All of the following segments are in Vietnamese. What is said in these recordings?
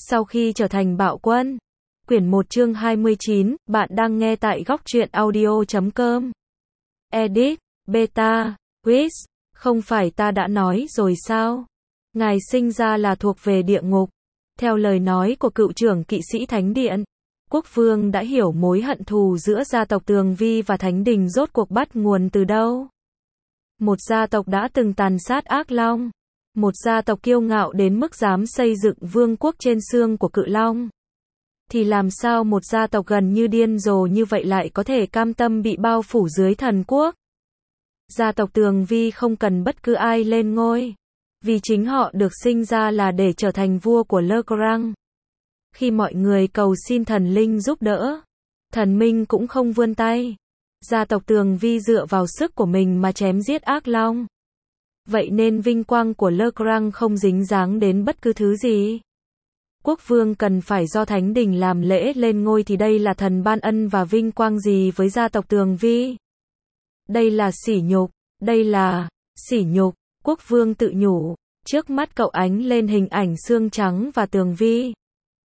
Sau khi trở thành bạo quân. Quyển 1 chương 29, bạn đang nghe tại góc truyện audio.com. Edit, Beta, Quiz, không phải ta đã nói rồi sao? Ngài sinh ra là thuộc về địa ngục. Theo lời nói của cựu trưởng kỵ sĩ Thánh Điện, Quốc Vương đã hiểu mối hận thù giữa gia tộc Tường Vi và Thánh Đình rốt cuộc bắt nguồn từ đâu. Một gia tộc đã từng tàn sát ác long. Một gia tộc kiêu ngạo đến mức dám xây dựng vương quốc trên xương của cự long. Thì làm sao một gia tộc gần như điên rồ như vậy lại có thể cam tâm bị bao phủ dưới thần quốc? Gia tộc Tường Vi không cần bất cứ ai lên ngôi. Vì chính họ được sinh ra là để trở thành vua của Le Grand. Khi mọi người cầu xin thần linh giúp đỡ, thần minh cũng không vươn tay. Gia tộc Tường Vi dựa vào sức của mình mà chém giết ác long. Vậy nên vinh quang của Le Grand không dính dáng đến bất cứ thứ gì. Quốc vương cần phải do Thánh Đình làm lễ lên ngôi thì đây là thần ban ân và vinh quang gì với gia tộc Tường Vi? Đây là sỉ nhục, đây là sỉ nhục, Quốc vương tự nhủ, trước mắt cậu ánh lên hình ảnh xương trắng và Tường Vi.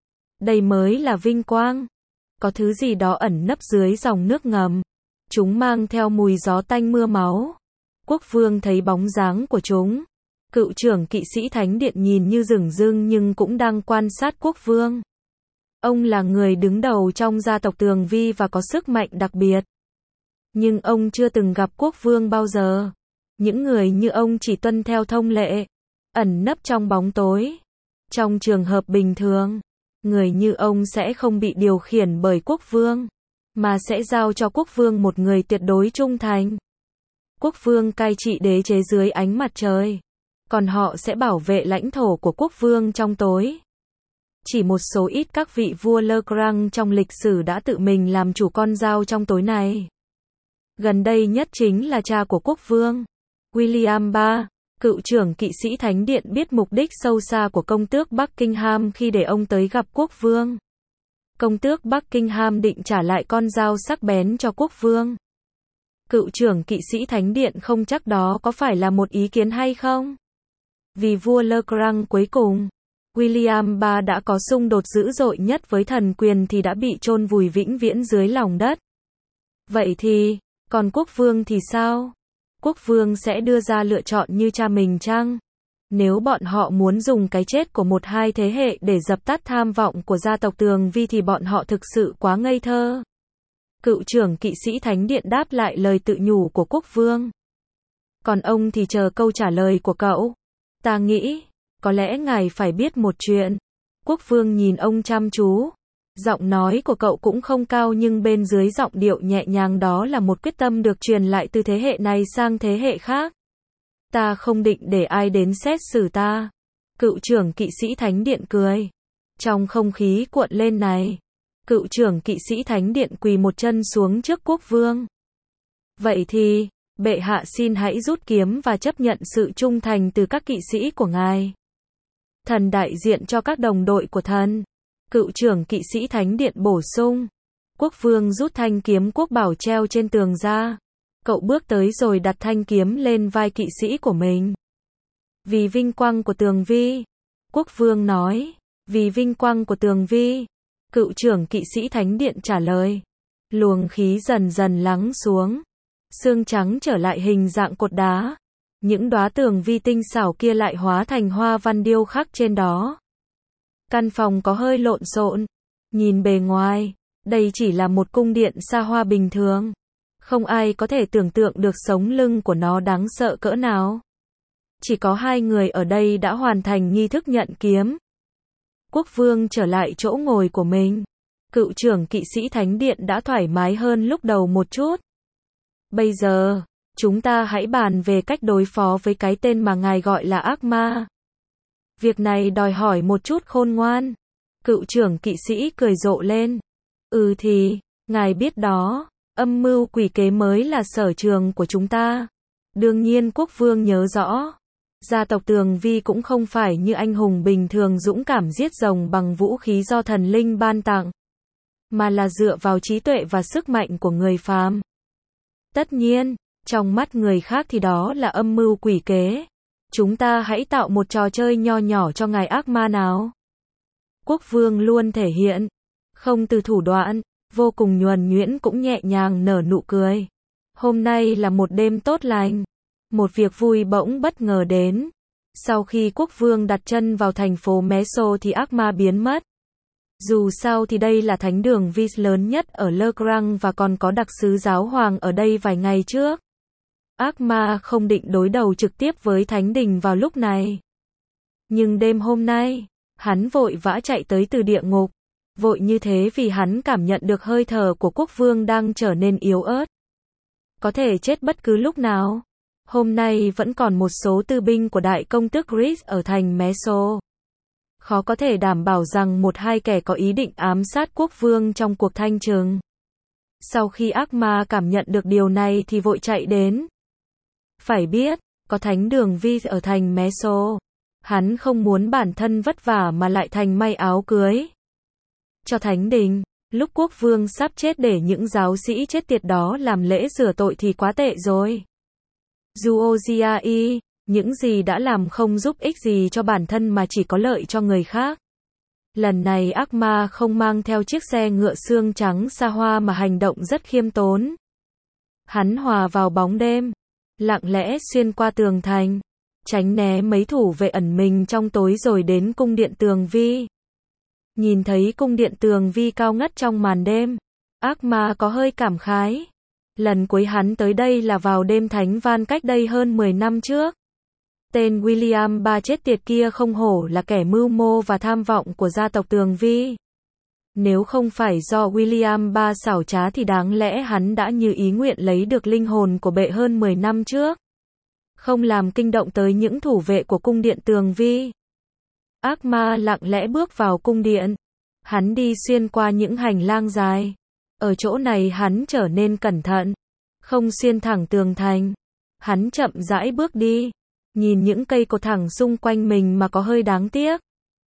Đây mới là vinh quang. Có thứ gì đó ẩn nấp dưới dòng nước ngầm. Chúng mang theo mùi gió tanh mưa máu. Quốc vương thấy bóng dáng của chúng. Cựu trưởng kỵ sĩ Thánh Điện nhìn như dửng dưng nhưng cũng đang quan sát quốc vương. Ông là người đứng đầu trong gia tộc Tường Vi và có sức mạnh đặc biệt. Nhưng ông chưa từng gặp quốc vương bao giờ. Những người như ông chỉ tuân theo thông lệ, ẩn nấp trong bóng tối. Trong trường hợp bình thường, người như ông sẽ không bị điều khiển bởi quốc vương, mà sẽ giao cho quốc vương một người tuyệt đối trung thành. Quốc vương cai trị đế chế dưới ánh mặt trời, còn họ sẽ bảo vệ lãnh thổ của quốc vương trong tối. Chỉ một số ít các vị vua Le Grand trong lịch sử đã tự mình làm chủ con dao trong tối này. Gần đây nhất chính là cha của quốc vương, William III, cựu trưởng kỵ sĩ Thánh Điện biết mục đích sâu xa của công tước Buckingham khi để ông tới gặp quốc vương. Công tước Buckingham định trả lại con dao sắc bén cho quốc vương. Cựu trưởng kỵ sĩ Thánh Điện không chắc đó có phải là một ý kiến hay không. Vì vua Le Grand cuối cùng, William III đã có xung đột dữ dội nhất với thần quyền thì đã bị chôn vùi vĩnh viễn dưới lòng đất. Vậy thì, còn quốc vương thì sao? Quốc vương sẽ đưa ra lựa chọn như cha mình chăng? Nếu bọn họ muốn dùng cái chết của một hai thế hệ để dập tắt tham vọng của gia tộc Tường Vi thì bọn họ thực sự quá ngây thơ. Cựu trưởng kỵ sĩ Thánh Điện đáp lại lời tự nhủ của quốc vương. Còn ông thì chờ câu trả lời của cậu. Ta nghĩ, có lẽ ngài phải biết một chuyện. Quốc vương nhìn ông chăm chú. Giọng nói của cậu cũng không cao nhưng bên dưới giọng điệu nhẹ nhàng đó là một quyết tâm được truyền lại từ thế hệ này sang thế hệ khác. Ta không định để ai đến xét xử ta. Cựu trưởng kỵ sĩ Thánh Điện cười. Trong không khí cuộn lên này, cựu trưởng kỵ sĩ Thánh Điện quỳ một chân xuống trước quốc vương. Vậy thì, bệ hạ xin hãy rút kiếm và chấp nhận sự trung thành từ các kỵ sĩ của ngài. Thần đại diện cho các đồng đội của thần. Cựu trưởng kỵ sĩ Thánh Điện bổ sung. Quốc vương rút thanh kiếm quốc bảo treo trên tường ra. Cậu bước tới rồi đặt thanh kiếm lên vai kỵ sĩ của mình. Vì vinh quang của Tường Vi. Quốc vương nói. Vì vinh quang của Tường Vi. Cựu trưởng kỵ sĩ Thánh Điện trả lời. Luồng khí dần dần lắng xuống. Xương trắng trở lại hình dạng cột đá. Những đóa tường vi tinh xảo kia lại hóa thành hoa văn điêu khắc trên đó. Căn phòng có hơi lộn xộn. Nhìn bề ngoài, đây chỉ là một cung điện xa hoa bình thường. Không ai có thể tưởng tượng được sống lưng của nó đáng sợ cỡ nào. Chỉ có hai người ở đây đã hoàn thành nghi thức nhận kiếm. Quốc vương trở lại chỗ ngồi của mình. Cựu trưởng kỵ sĩ Thánh Điện đã thoải mái hơn lúc đầu một chút. Bây giờ, chúng ta hãy bàn về cách đối phó với cái tên mà ngài gọi là ác ma. Việc này đòi hỏi một chút khôn ngoan. Cựu trưởng kỵ sĩ cười rộ lên. Thì, ngài biết đó, âm mưu quỷ kế mới là sở trường của chúng ta. Đương nhiên quốc vương nhớ rõ. Gia tộc Tường Vi cũng không phải như anh hùng bình thường dũng cảm giết rồng bằng vũ khí do thần linh ban tặng. Mà là dựa vào trí tuệ và sức mạnh của người phàm. Tất nhiên, trong mắt người khác thì đó là âm mưu quỷ kế. Chúng ta hãy tạo một trò chơi nho nhỏ cho ngài ác ma nào. Quốc vương luôn thể hiện, không từ thủ đoạn, vô cùng nhuần nhuyễn cũng nhẹ nhàng nở nụ cười. Hôm nay là một đêm tốt lành. Một việc vui bỗng bất ngờ đến. Sau khi quốc vương đặt chân vào thành phố Meso thì ác ma biến mất. Dù sao thì đây là thánh đường Vis lớn nhất ở Le Grand và còn có đặc sứ giáo hoàng ở đây vài ngày trước. Ác ma không định đối đầu trực tiếp với thánh đình vào lúc này. Nhưng đêm hôm nay, hắn vội vã chạy tới từ địa ngục. Vội như thế vì hắn cảm nhận được hơi thở của quốc vương đang trở nên yếu ớt. Có thể chết bất cứ lúc nào. Hôm nay vẫn còn một số tư binh của đại công tước Chris ở thành Meso. Khó có thể đảm bảo rằng một hai kẻ có ý định ám sát quốc vương trong cuộc thanh trừng. Sau khi ác ma cảm nhận được điều này thì vội chạy đến. Phải biết, có thánh đường Vi ở thành Meso. Hắn không muốn bản thân vất vả mà lại thành may áo cưới cho thánh đình. Lúc quốc vương sắp chết để những giáo sĩ chết tiệt đó làm lễ rửa tội thì quá tệ rồi. Duoziai, những gì đã làm không giúp ích gì cho bản thân mà chỉ có lợi cho người khác. Lần này ác ma không mang theo chiếc xe ngựa xương trắng xa hoa mà hành động rất khiêm tốn. Hắn hòa vào bóng đêm, lặng lẽ xuyên qua tường thành, tránh né mấy thủ vệ ẩn mình trong tối rồi đến cung điện Tường Vi. Nhìn thấy cung điện Tường Vi cao ngất trong màn đêm, ác ma có hơi cảm khái. Lần cuối hắn tới đây là vào đêm thánh van cách đây hơn 10 năm trước. Tên William ba chết tiệt kia không hổ là kẻ mưu mô và tham vọng của gia tộc Tường Vi. Nếu không phải do William ba xảo trá thì đáng lẽ hắn đã như ý nguyện lấy được linh hồn của bệ hơn 10 năm trước. Không làm kinh động tới những thủ vệ của cung điện Tường Vi. Ác ma lặng lẽ bước vào cung điện. Hắn đi xuyên qua những hành lang dài. Ở chỗ này hắn trở nên cẩn thận. Không xuyên thẳng tường thành. Hắn chậm rãi bước đi. Nhìn những cây cột thẳng xung quanh mình mà có hơi đáng tiếc.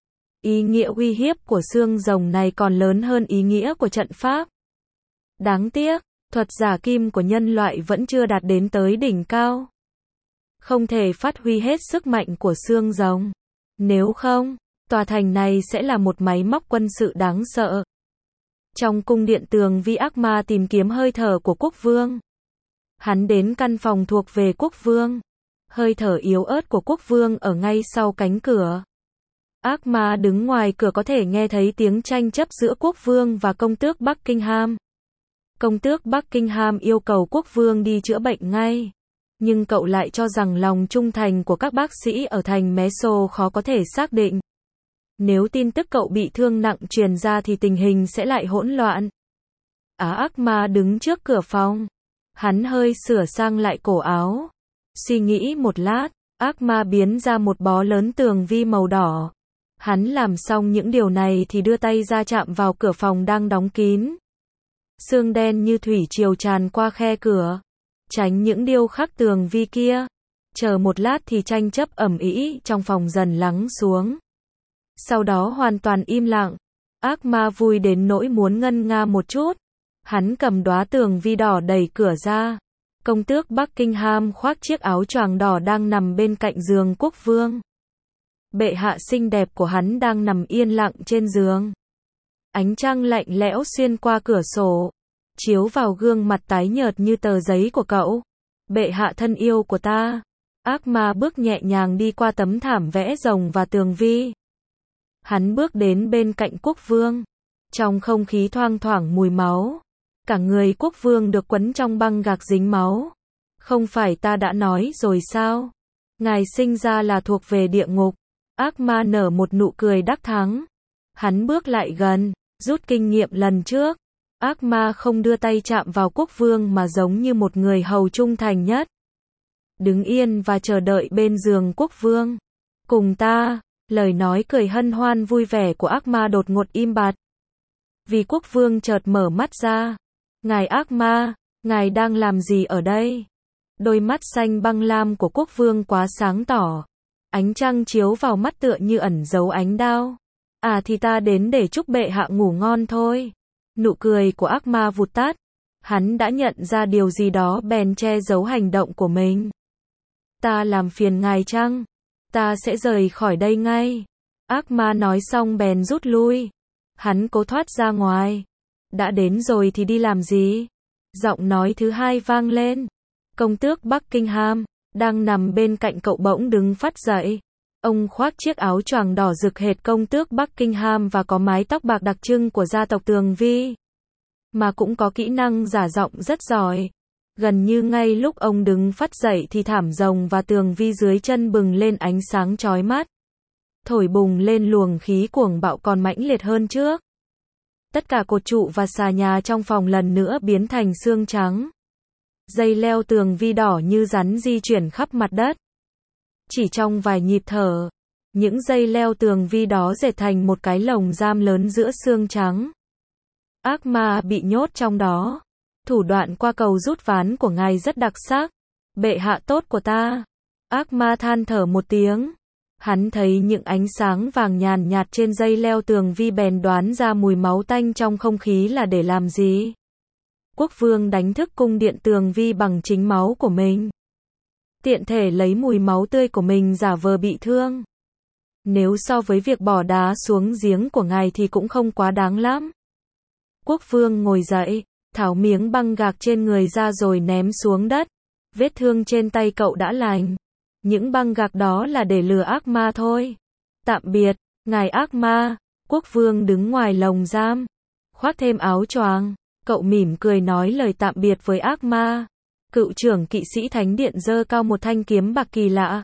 Ý nghĩa uy hiếp của xương rồng này còn lớn hơn ý nghĩa của trận pháp. Đáng tiếc, thuật giả kim của nhân loại vẫn chưa đạt đến tới đỉnh cao. Không thể phát huy hết sức mạnh của xương rồng. Nếu không, tòa thành này sẽ là một máy móc quân sự đáng sợ. Trong cung điện Tường Vi, ác ma tìm kiếm hơi thở của quốc vương. Hắn đến căn phòng thuộc về quốc vương. Hơi thở yếu ớt của quốc vương ở ngay sau cánh cửa. Ác ma đứng ngoài cửa có thể nghe thấy tiếng tranh chấp giữa quốc vương và công tước Buckingham. Công tước Buckingham yêu cầu quốc vương đi chữa bệnh ngay. Nhưng cậu lại cho rằng lòng trung thành của các bác sĩ ở thành Meso khó có thể xác định. Nếu tin tức cậu bị thương nặng truyền ra thì tình hình sẽ lại hỗn loạn. Ác ma đứng trước cửa phòng. Hắn hơi sửa sang lại cổ áo. Suy nghĩ một lát, ác ma biến ra một bó lớn Tường Vi màu đỏ. Hắn làm xong những điều này thì đưa tay ra chạm vào cửa phòng đang đóng kín. Sương đen như thủy triều tràn qua khe cửa. Tránh những điêu khắc Tường Vi kia. Chờ một lát thì tranh chấp ầm ĩ trong phòng dần lắng xuống. Sau đó hoàn toàn im lặng. Ác ma vui đến nỗi muốn ngân nga một chút. Hắn cầm đóa Tường Vi đỏ đẩy cửa ra. Công tước Buckingham khoác chiếc áo choàng đỏ đang nằm bên cạnh giường quốc vương. Bệ hạ xinh đẹp của hắn đang nằm yên lặng trên giường. Ánh trăng lạnh lẽo xuyên qua cửa sổ, chiếu vào gương mặt tái nhợt như tờ giấy của cậu. Bệ hạ thân yêu của ta. Ác ma bước nhẹ nhàng đi qua tấm thảm vẽ rồng và Tường Vi. Hắn bước đến bên cạnh quốc vương. Trong không khí thoang thoảng mùi máu. Cả người quốc vương được quấn trong băng gạc dính máu. Không phải ta đã nói rồi sao? Ngài sinh ra là thuộc về địa ngục. Ác ma nở một nụ cười đắc thắng. Hắn bước lại gần, rút kinh nghiệm lần trước. Ác ma không đưa tay chạm vào quốc vương mà giống như một người hầu trung thành nhất. Đứng yên và chờ đợi bên giường quốc vương. Cùng ta, lời nói cười hân hoan vui vẻ của ác ma đột ngột im bặt. Vì quốc vương chợt mở mắt ra. Ngài ác ma, ngài đang làm gì ở đây? Đôi mắt xanh băng lam của quốc vương quá sáng tỏ. Ánh trăng chiếu vào mắt tựa như ẩn giấu ánh đao. Thì ta đến để chúc bệ hạ ngủ ngon thôi. Nụ cười của ác ma vụt tắt. Hắn đã nhận ra điều gì đó bèn che giấu hành động của mình. Ta làm phiền ngài chăng? Ta sẽ rời khỏi đây ngay. Ác ma nói xong bèn rút lui. Hắn cố thoát ra ngoài. Đã đến rồi thì đi làm gì? Giọng nói thứ hai vang lên. Công tước Buckingham, đang nằm bên cạnh cậu bỗng đứng phắt dậy. Ông khoác chiếc áo choàng đỏ rực hệt công tước Buckingham và có mái tóc bạc đặc trưng của gia tộc Tường Vi. Mà cũng có kỹ năng giả giọng rất giỏi. Gần như ngay lúc ông đứng phắt dậy thì thảm rồng và tường vi dưới chân bừng lên ánh sáng chói mắt. Thổi bùng lên luồng khí cuồng bạo còn mãnh liệt hơn trước. Tất cả cột trụ và xà nhà trong phòng lần nữa biến thành xương trắng. Dây leo tường vi đỏ như rắn di chuyển khắp mặt đất. Chỉ trong vài nhịp thở, những dây leo tường vi đó dệt thành một cái lồng giam lớn giữa xương trắng. Ác ma bị nhốt trong đó. Thủ đoạn qua cầu rút ván của ngài rất đặc sắc. Bệ hạ tốt của ta. Ác ma than thở một tiếng. Hắn thấy những ánh sáng vàng nhàn nhạt trên dây leo tường vi bèn đoán ra mùi máu tanh trong không khí là để làm gì. Quốc vương đánh thức cung điện tường vi bằng chính máu của mình. Tiện thể lấy mùi máu tươi của mình giả vờ bị thương. Nếu so với việc bỏ đá xuống giếng của ngài thì cũng không quá đáng lắm. Quốc vương ngồi dậy, tháo miếng băng gạc trên người ra rồi ném xuống đất. Vết thương trên tay cậu đã lành. Những băng gạc đó là để lừa ác ma thôi. Tạm biệt, ngài ác ma. Quốc vương đứng ngoài lồng giam. Khoác thêm áo choàng. Cậu mỉm cười nói lời tạm biệt với ác ma. Cựu trưởng kỵ sĩ thánh điện giơ cao một thanh kiếm bạc kỳ lạ.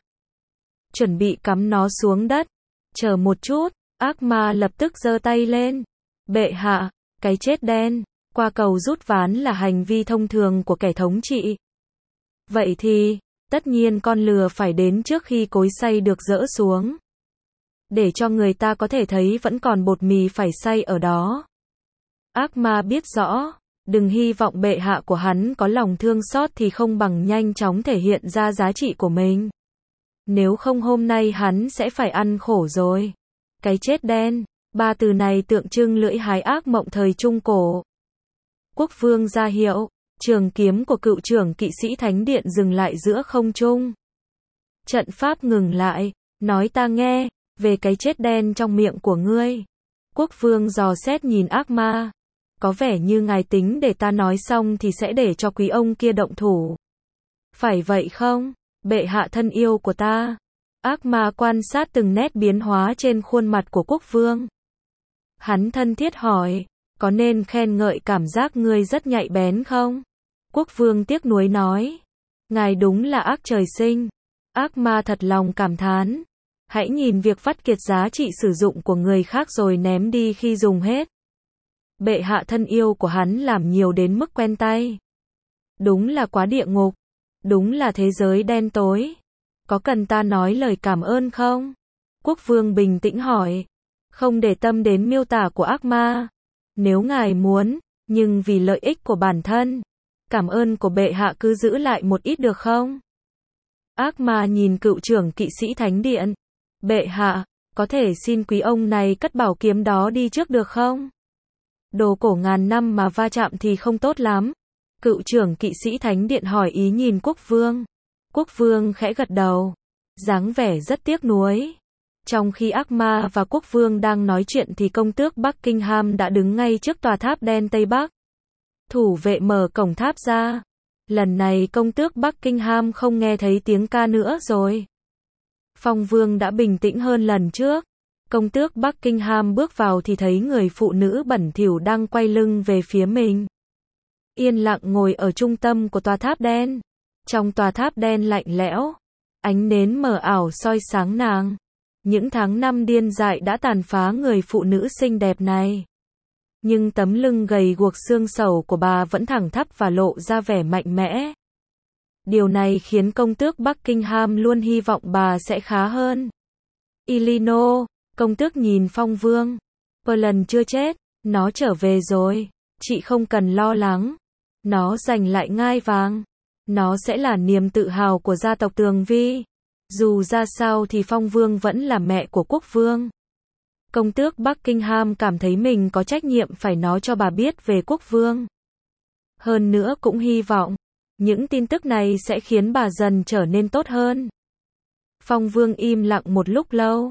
Chuẩn bị cắm nó xuống đất. Chờ một chút, ác ma lập tức giơ tay lên. Bệ hạ, cái chết đen. Qua cầu rút ván là hành vi thông thường của kẻ thống trị. Vậy thì, tất nhiên con lừa phải đến trước khi cối xay được dỡ xuống. Để cho người ta có thể thấy vẫn còn bột mì phải xay ở đó. Ác ma biết rõ, đừng hy vọng bệ hạ của hắn có lòng thương xót thì không bằng nhanh chóng thể hiện ra giá trị của mình. Nếu không hôm nay hắn sẽ phải ăn khổ rồi. Cái chết đen, ba từ này tượng trưng lưỡi hái ác mộng thời Trung Cổ. Quốc vương ra hiệu, trường kiếm của cựu trưởng kỵ sĩ thánh điện dừng lại giữa không trung. Trận pháp ngừng lại, nói ta nghe, về cái chết đen trong miệng của ngươi. Quốc vương dò xét nhìn ác ma. Có vẻ như ngài tính để ta nói xong thì sẽ để cho quý ông kia động thủ. Phải vậy không, bệ hạ thân yêu của ta? Ác ma quan sát từng nét biến hóa trên khuôn mặt của quốc vương. Hắn thân thiết hỏi, có nên khen ngợi cảm giác ngươi rất nhạy bén không? Quốc vương tiếc nuối nói, ngài đúng là ác trời sinh. Ác ma thật lòng cảm thán. Hãy nhìn việc vắt kiệt giá trị sử dụng của người khác rồi ném đi khi dùng hết. Bệ hạ thân yêu của hắn làm nhiều đến mức quen tay. Đúng là quá địa ngục. Đúng là thế giới đen tối. Có cần ta nói lời cảm ơn không? Quốc vương bình tĩnh hỏi. Không để tâm đến miêu tả của ác ma. Nếu ngài muốn, nhưng vì lợi ích của bản thân, cảm ơn của bệ hạ cứ giữ lại một ít được không? Ác ma nhìn cựu trưởng kỵ sĩ thánh điện. Bệ hạ, có thể xin quý ông này cất bảo kiếm đó đi trước được không? Đồ cổ ngàn năm mà va chạm thì không tốt lắm. Cựu trưởng kỵ sĩ thánh điện hỏi ý nhìn quốc vương. Quốc vương khẽ gật đầu. Dáng vẻ rất tiếc nuối. Trong khi ác ma và quốc vương đang nói chuyện thì công tước Buckingham đã đứng ngay trước tòa tháp đen Tây Bắc. Thủ vệ mở cổng tháp ra. Lần này công tước Buckingham không nghe thấy tiếng ca nữa rồi. Phong vương đã bình tĩnh hơn lần trước. Công tước Buckingham bước vào thì thấy người phụ nữ bẩn thỉu đang quay lưng về phía mình. Yên lặng ngồi ở trung tâm của tòa tháp đen. Trong tòa tháp đen lạnh lẽo, ánh nến mờ ảo soi sáng nàng. Những tháng năm điên dại đã tàn phá người phụ nữ xinh đẹp này. Nhưng tấm lưng gầy guộc xương sầu của bà vẫn thẳng thắp và lộ ra vẻ mạnh mẽ. Điều này khiến công tước Buckingham luôn hy vọng bà sẽ khá hơn. Elinor, công tước nhìn Phong vương. Perlan chưa chết, nó trở về rồi. Chị không cần lo lắng. Nó giành lại ngai vàng. Nó sẽ là niềm tự hào của gia tộc Tường Vi. Dù ra sao thì Phong vương vẫn là mẹ của quốc vương. Công tước Buckingham cảm thấy mình có trách nhiệm phải nói cho bà biết về quốc vương. Hơn nữa cũng hy vọng, những tin tức này sẽ khiến bà dần trở nên tốt hơn. Phong vương im lặng một lúc lâu.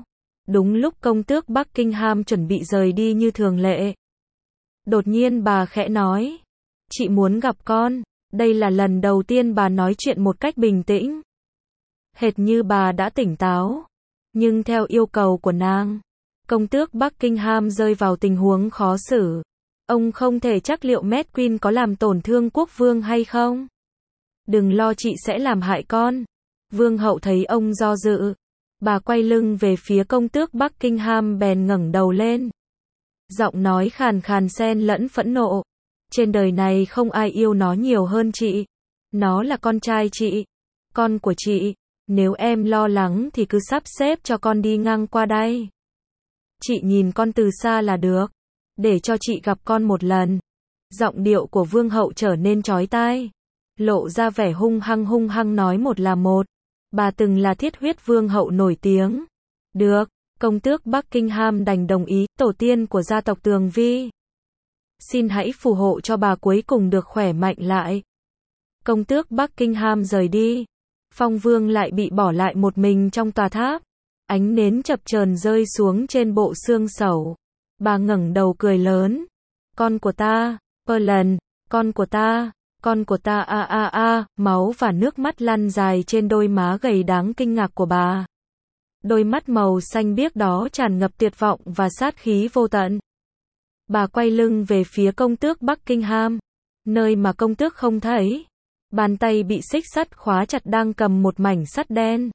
Đúng lúc công tước Buckingham chuẩn bị rời đi như thường lệ. Đột nhiên bà khẽ nói, chị muốn gặp con. Đây là lần đầu tiên bà nói chuyện một cách bình tĩnh. Hệt như bà đã tỉnh táo. Nhưng theo yêu cầu của nàng, công tước Buckingham rơi vào tình huống khó xử. Ông không thể chắc liệu Mad Queen có làm tổn thương quốc vương hay không. Đừng lo, chị sẽ làm hại con. Vương hậu thấy ông do dự. Bà quay lưng về phía công tước Buckingham bèn ngẩng đầu lên. Giọng nói khàn khàn xen lẫn phẫn nộ. Trên đời này không ai yêu nó nhiều hơn chị. Nó là con trai chị. Con của chị. Nếu em lo lắng thì cứ sắp xếp cho con đi ngang qua đây. Chị nhìn con từ xa là được. Để cho chị gặp con một lần. Giọng điệu của vương hậu trở nên chói tai. Lộ ra vẻ hung hăng nói một là một. Bà từng là thiết huyết vương hậu nổi tiếng. Được, công tước Buckingham đành đồng ý, tổ tiên của gia tộc Tường Vi. Xin hãy phù hộ cho bà cuối cùng được khỏe mạnh lại. Công tước Buckingham rời đi. Phong vương lại bị bỏ lại một mình trong tòa tháp. Ánh nến chập chờn rơi xuống trên bộ xương sẩu. Bà ngẩng đầu cười lớn. Con của ta, Perlen, con của ta. Con của ta máu và nước mắt lăn dài trên đôi má gầy đáng kinh ngạc của bà. Đôi mắt màu xanh biếc đó tràn ngập tuyệt vọng và sát khí vô tận. Bà quay lưng về phía công tước Buckingham, nơi mà công tước không thấy. Bàn tay bị xích sắt khóa chặt đang cầm một mảnh sắt đen.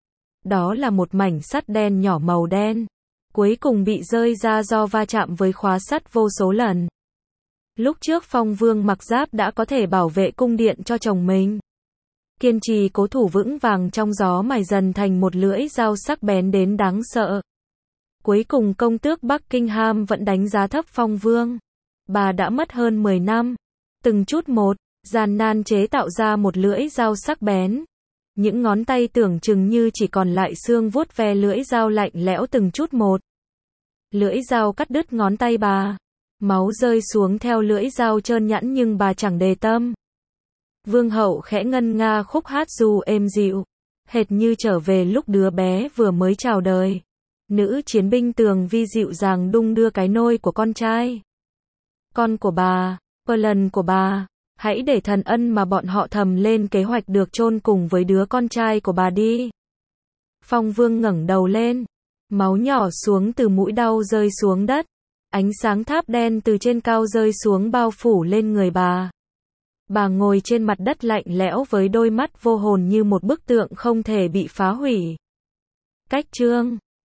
Đó là một mảnh sắt đen nhỏ màu đen. Cuối cùng bị rơi ra do va chạm với khóa sắt vô số lần. Lúc trước Phong Vương mặc giáp đã có thể bảo vệ cung điện cho chồng mình. Kiên trì cố thủ vững vàng trong gió mài dần thành một lưỡi dao sắc bén đến đáng sợ. Cuối cùng công tước Buckingham vẫn đánh giá thấp Phong Vương. Bà đã mất hơn 10 năm. Từng chút một, gian nan chế tạo ra một lưỡi dao sắc bén. Những ngón tay tưởng chừng như chỉ còn lại xương vuốt ve lưỡi dao lạnh lẽo từng chút một. Lưỡi dao cắt đứt ngón tay bà. Máu rơi xuống theo lưỡi dao trơn nhẵn nhưng bà chẳng để tâm. Vương hậu khẽ ngân nga khúc hát ru êm dịu, hệt như trở về lúc đứa bé vừa mới chào đời. Nữ chiến binh Tường Vi dịu dàng đung đưa cái nôi của con trai. Con của bà, Perlen của bà, hãy để thần ân mà bọn họ thầm lên kế hoạch được chôn cùng với đứa con trai của bà đi. Phong Vương ngẩng đầu lên, máu nhỏ xuống từ mũi đau rơi xuống đất. Ánh sáng tháp đen từ trên cao rơi xuống bao phủ lên người bà. Bà ngồi trên mặt đất lạnh lẽo với đôi mắt vô hồn như một bức tượng không thể bị phá hủy. Cách chương